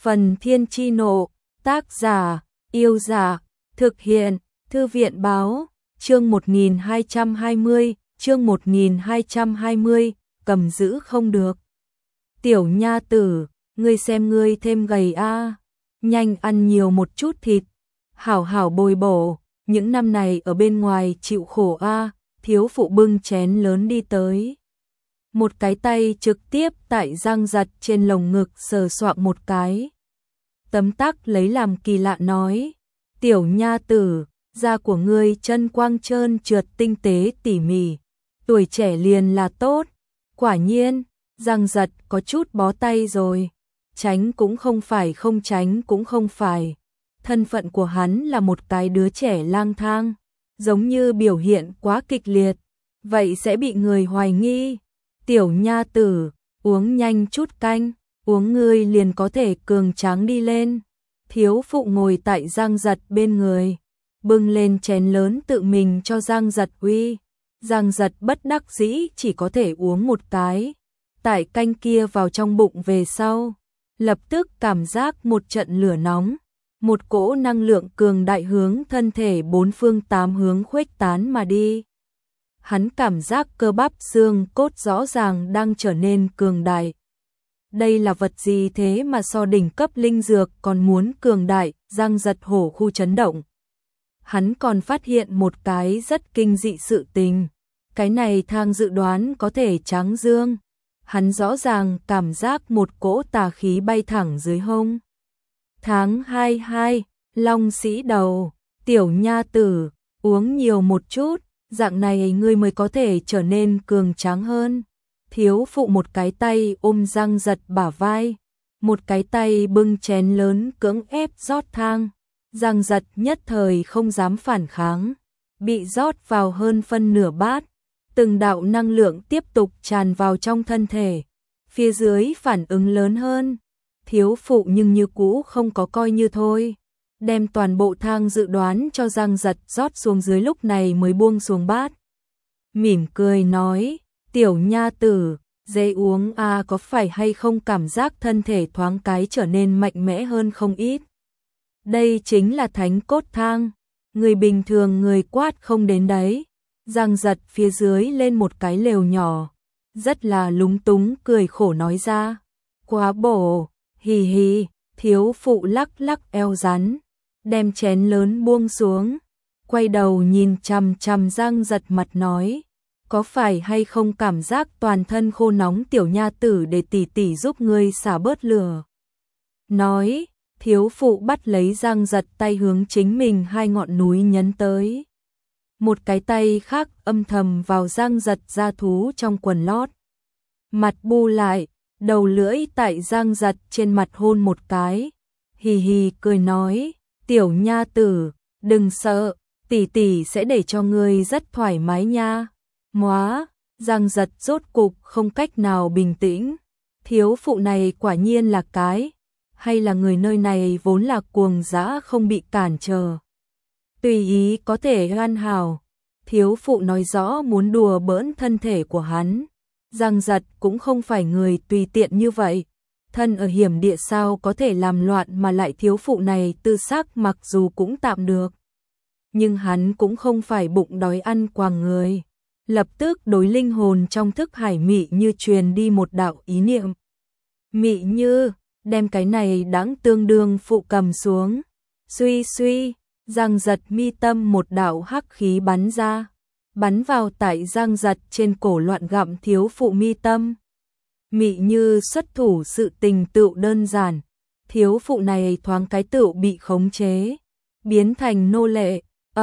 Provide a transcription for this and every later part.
Phần Thiên Chi Nộ, tác giả, Yêu Giả, thực hiện, Thư viện Báo, chương 1220, cầm giữ không được. Tiểu nha tử, ngươi xem ngươi thêm gầy a, nhanh ăn nhiều một chút thịt, hảo hảo bồi bổ, những năm này ở bên ngoài chịu khổ a, thiếu phụ bưng chén lớn đi tới. Một cái tay trực tiếp tại Giang Giật trên lồng ngực sờ soạng một cái. Tấm tắc lấy làm kỳ lạ nói, tiểu nha tử, da của ngươi chân quang trơn trượt tinh tế tỉ mỉ, tuổi trẻ liền là tốt. Quả nhiên, Giang Giật có chút bó tay rồi, tránh cũng không phải không tránh cũng không phải. Thân phận của hắn là một cái đứa trẻ lang thang, giống như biểu hiện quá kịch liệt, vậy sẽ bị người hoài nghi. Tiểu nha tử, uống nhanh chút canh, uống ngươi liền có thể cường tráng đi lên. Thiếu phụ ngồi tại Giang Giật bên người, bưng lên chén lớn tự mình cho Giang Giật uy. Giang Giật bất đắc dĩ chỉ có thể uống một cái. Tại canh kia vào trong bụng về sau, lập tức cảm giác một trận lửa nóng, một cỗ năng lượng cường đại hướng thân thể bốn phương tám hướng khuếch tán mà đi. Hắn cảm giác cơ bắp xương cốt rõ ràng đang trở nên cường đại. Đây là vật gì thế mà so đỉnh cấp linh dược còn muốn cường đại? Giang Giật hổ khu chấn động. Hắn còn phát hiện một cái rất kinh dị sự tình. Cái này thang dự đoán có thể tráng dương. Hắn rõ ràng cảm giác một cỗ tà khí bay thẳng dưới hông. Tháng 22, Long Sĩ Đầu, tiểu nha tử, uống nhiều một chút, dạng này ngươi mới có thể trở nên cường tráng hơn. Thiếu phụ một cái tay ôm Giang Giật bả vai, một cái tay bưng chén lớn cưỡng ép rót thang. Giang Giật nhất thời không dám phản kháng, bị rót vào hơn phân nửa bát. Từng đạo năng lượng tiếp tục tràn vào trong thân thể, phía dưới phản ứng lớn hơn. Thiếu phụ nhưng như cũ không có coi như thôi, đem toàn bộ thang dự đoán cho Giang Giật rót xuống dưới, lúc này mới buông xuống bát. Mỉm cười nói, tiểu nha tử, dễ uống a, có phải hay không cảm giác thân thể thoáng cái trở nên mạnh mẽ hơn không ít. Đây chính là thánh cốt thang, người bình thường người quát không đến đấy. Giang Giật phía dưới lên một cái lều nhỏ, rất là lúng túng cười khổ nói ra, quá bổ, hì hì. Thiếu phụ lắc lắc eo rắn, đem chén lớn buông xuống, quay đầu nhìn chằm chằm Giang Giật mặt nói, có phải hay không cảm giác toàn thân khô nóng tiểu nha tử, để tỷ tỷ giúp ngươi xả bớt lửa. Nói, thiếu phụ bắt lấy Giang Giật tay hướng chính mình hai ngọn núi nhấn tới. Một cái tay khác âm thầm vào Giang Giật da thú trong quần lót. Mặt bu lại, đầu lưỡi tại Giang Giật trên mặt hôn một cái. Hì hì cười nói, tiểu nha tử, đừng sợ, tỷ tỷ sẽ để cho ngươi rất thoải mái nha. Móa, Giang Giật rốt cục không cách nào bình tĩnh. Thiếu phụ này quả nhiên là cái, hay là người nơi này vốn là cuồng dã không bị cản trở, tùy ý có thể hoàn hảo. Thiếu phụ nói rõ muốn đùa bỡn thân thể của hắn. Giang Giật cũng không phải người tùy tiện như vậy. Thân ở hiểm địa sao có thể làm loạn, mà lại thiếu phụ này tư sắc mặc dù cũng tạm được, nhưng hắn cũng không phải bụng đói ăn quàng người. Lập tức đối linh hồn trong thức hải Mị Như truyền đi một đạo ý niệm. Mị Như, đem cái này đáng tương đương phụ cầm xuống. Suy suy, Giang Giật mi tâm một đạo hắc khí bắn ra, bắn vào tại Giang Giật trên cổ, loạn gặm thiếu phụ mi tâm. Mị Như xuất thủ sự tình tựu đơn giản, thiếu phụ này thoáng cái tựu bị khống chế, biến thành nô lệ,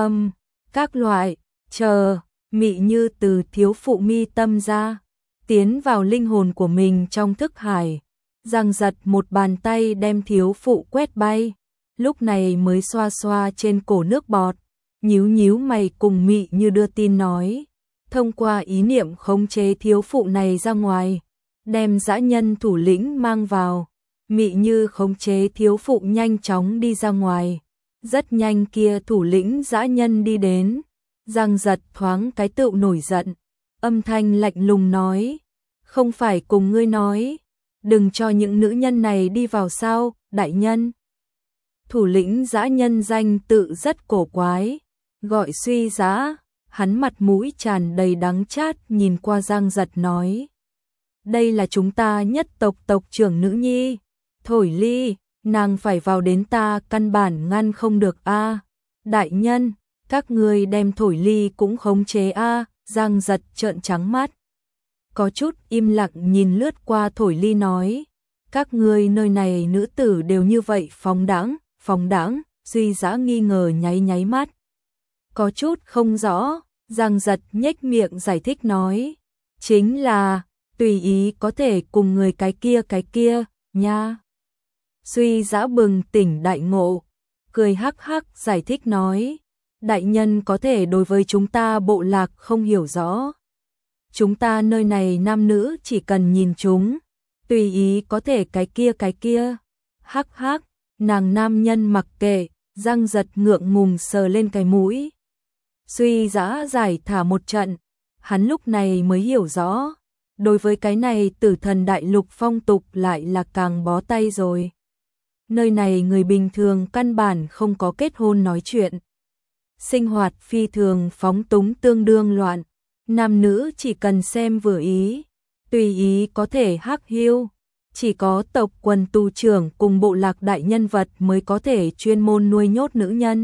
các loại, chờ. Mị Như từ thiếu phụ mi tâm ra, tiến vào linh hồn của mình trong thức hải. Giang Giật một bàn tay đem thiếu phụ quét bay, lúc này mới xoa xoa trên cổ nước bọt, nhíu nhíu mày cùng Mị Như đưa tin nói, thông qua ý niệm khống chế thiếu phụ này ra ngoài, đem dã nhân thủ lĩnh mang vào. Mị Như khống chế thiếu phụ nhanh chóng đi ra ngoài, rất nhanh kia thủ lĩnh dã nhân đi đến. Giang Giật thoáng cái tựu nổi giận, âm thanh lạnh lùng nói, không phải cùng ngươi nói, đừng cho những nữ nhân này đi vào sao? đại nhân. Thủ lĩnh dã nhân danh tự rất cổ quái, gọi Suy Dã. Hắn mặt mũi tràn đầy đắng chát nhìn qua Giang Giật nói. Đây là chúng ta nhất tộc tộc trưởng nữ nhi. Thổi Ly, nàng phải vào đến ta căn bản ngăn không được a. Đại nhân, các ngươi đem Thổi Ly cũng khống chế a. Giang Giật trợn trắng mắt. Có chút im lặng nhìn lướt qua Thổi Ly nói. Các ngươi nơi này nữ tử đều như vậy phóng đãng, Suy Dã nghi ngờ nháy nháy mắt. Có chút không rõ, Giang Giật nhếch miệng giải thích nói. Chính là, tùy ý có thể cùng người cái kia, nha. Suy Dã bừng tỉnh đại ngộ, cười hắc hắc giải thích nói. Đại nhân có thể đối với chúng ta bộ lạc không hiểu rõ. Chúng ta nơi này nam nữ chỉ cần nhìn chúng, tùy ý có thể cái kia. Hắc hắc, nàng nam nhân mặc kệ. Giang Giật ngượng ngùng sờ lên cái mũi. Suy Dã giải thả một trận, hắn lúc này mới hiểu rõ. Đối với cái này Tử Thần đại lục phong tục lại là càng bó tay rồi. Nơi này người bình thường căn bản không có kết hôn nói chuyện. Sinh hoạt phi thường phóng túng tương đương loạn. Nam nữ chỉ cần xem vừa ý, tùy ý có thể hắc hiu. Chỉ có tộc quần tù trưởng cùng bộ lạc đại nhân vật mới có thể chuyên môn nuôi nhốt nữ nhân.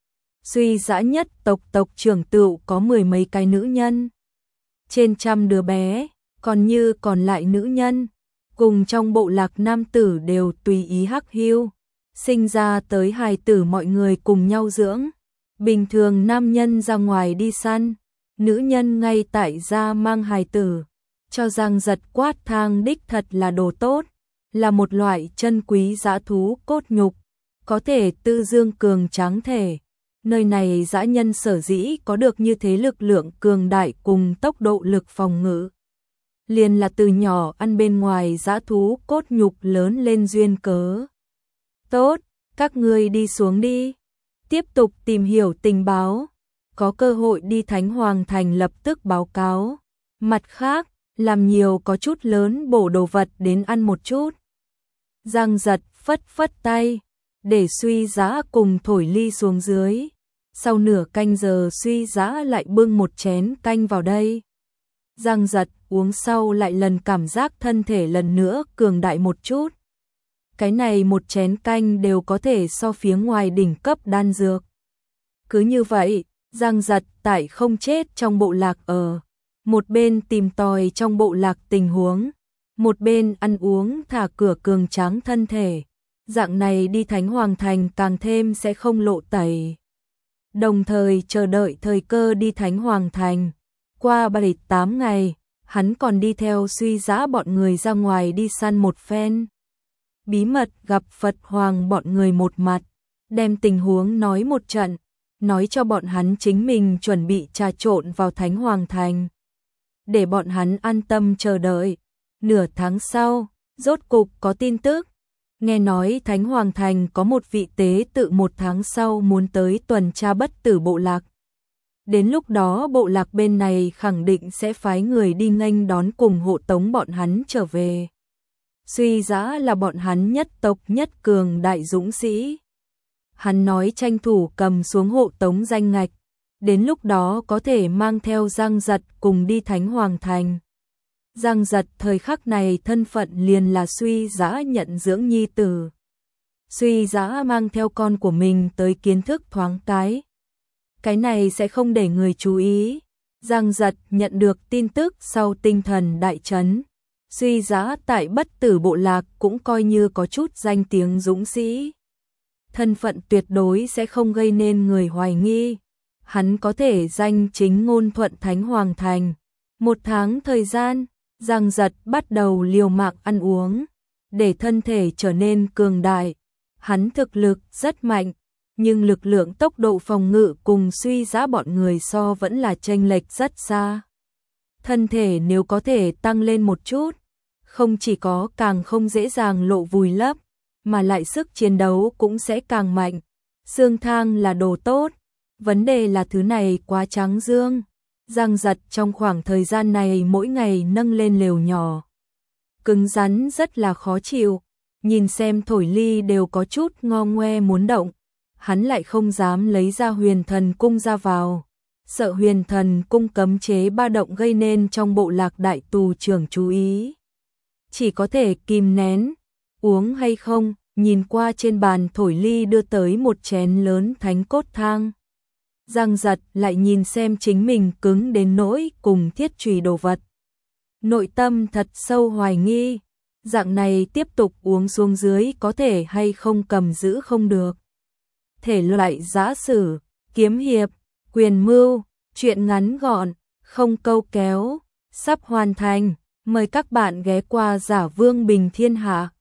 Suy Dã nhất tộc trưởng tựu có 10 mấy cái nữ nhân. Trên trăm đứa bé, còn như còn lại nữ nhân, cùng trong bộ lạc nam tử đều tùy ý hắc hiu. Sinh ra tới hài tử mọi người cùng nhau dưỡng. Bình thường nam nhân ra ngoài đi săn, nữ nhân ngay tại gia mang hài tử. Cho Giang Giật quát thang đích thật là đồ tốt, là một loại chân quý dã thú cốt nhục, có thể tư dương cường tráng thể. Nơi này dã nhân sở dĩ có được như thế lực lượng cường đại cùng tốc độ lực phòng ngự. Liền là từ nhỏ ăn bên ngoài dã thú cốt nhục lớn lên duyên cớ. Tốt, các ngươi đi xuống đi. Tiếp tục tìm hiểu tình báo. Có cơ hội đi Thánh Hoàng Thành lập tức báo cáo. Mặt khác, làm nhiều có chút lớn bổ đồ vật đến ăn một chút. Giang Giật phất tay, để Suy Dã cùng Thổi Ly xuống dưới. Sau nửa canh giờ Suy Dã lại bưng một chén canh vào đây. Giang Giật uống sau lại lần cảm giác thân thể lần nữa cường đại một chút. Cái này một chén canh đều có thể so phía ngoài đỉnh cấp đan dược. Cứ như vậy, Giang Giật tại không chết trong bộ lạc ở. Một bên tìm tòi trong bộ lạc tình huống, một bên ăn uống thả cửa cường tráng thân thể. Dạng này đi Thánh Hoàng Thành càng thêm sẽ không lộ tẩy. Đồng thời chờ đợi thời cơ đi Thánh Hoàng Thành. Qua 7-8 ngày, hắn còn đi theo Suy Dã bọn người ra ngoài đi săn một phen. Bí mật gặp Phật Hoàng bọn người một mặt, đem tình huống nói một trận, nói cho bọn hắn chính mình chuẩn bị trà trộn vào Thánh Hoàng Thành. Để bọn hắn an tâm chờ đợi. Nửa tháng sau, rốt cục có tin tức. Nghe nói Thánh Hoàng Thành có một vị tế tự 1 tháng sau muốn tới tuần tra bất tử bộ lạc. Đến lúc đó bộ lạc bên này khẳng định sẽ phái người đi nghênh đón cùng hộ tống bọn hắn trở về. Suy Dã là bọn hắn nhất tộc nhất cường đại dũng sĩ. Hắn nói tranh thủ cầm xuống hộ tống danh ngạch. Đến lúc đó có thể mang theo Giang Giật cùng đi Thánh Hoàng Thành. Giang Giật thời khắc này thân phận liền là Suy Dã nhận dưỡng nhi tử. Suy Dã mang theo con của mình tới kiến thức thoáng cái này sẽ không để người chú ý. Giang Giật nhận được tin tức sau tinh thần đại chấn. Suy Dã tại bất tử bộ lạc cũng coi như có chút danh tiếng dũng sĩ. Thân phận tuyệt đối sẽ không gây nên người hoài nghi. Hắn có thể danh chính ngôn thuận Thánh Hoàng Thành. 1 tháng thời gian, Giang Giật bắt đầu liều mạng ăn uống, để thân thể trở nên cường đại. Hắn thực lực rất mạnh, nhưng lực lượng tốc độ phòng ngự cùng Suy Dã bọn người so vẫn là chênh lệch rất xa. Thân thể nếu có thể tăng lên một chút, không chỉ có càng không dễ dàng lộ vùi lấp, mà lại sức chiến đấu cũng sẽ càng mạnh. Xương thang là đồ tốt, vấn đề là thứ này quá trắng dương. Giang Giật trong khoảng thời gian này mỗi ngày nâng lên lều nhỏ. Cứng rắn rất là khó chịu, nhìn xem Thổi Ly đều có chút ngo ngoe muốn động, hắn lại không dám lấy ra Huyền Thần Cung ra vào, sợ Huyền Thần Cung cấm chế ba động gây nên trong bộ lạc đại tù trưởng chú ý. Chỉ có thể kìm nén, uống hay không, nhìn qua trên bàn Thổi Ly đưa tới một chén lớn thánh cốt thang. Giang giật lại nhìn xem chính mình cứng đến nỗi cùng thiết chùy đồ vật. Nội tâm thật sâu hoài nghi, dạng này tiếp tục uống xuống dưới có thể hay không cầm giữ không được. Thể loại giã sử, kiếm hiệp, quyền mưu, truyện ngắn gọn, không câu kéo, sắp hoàn thành. Mời các bạn ghé qua Giả Vương Bình Thiên Hạ.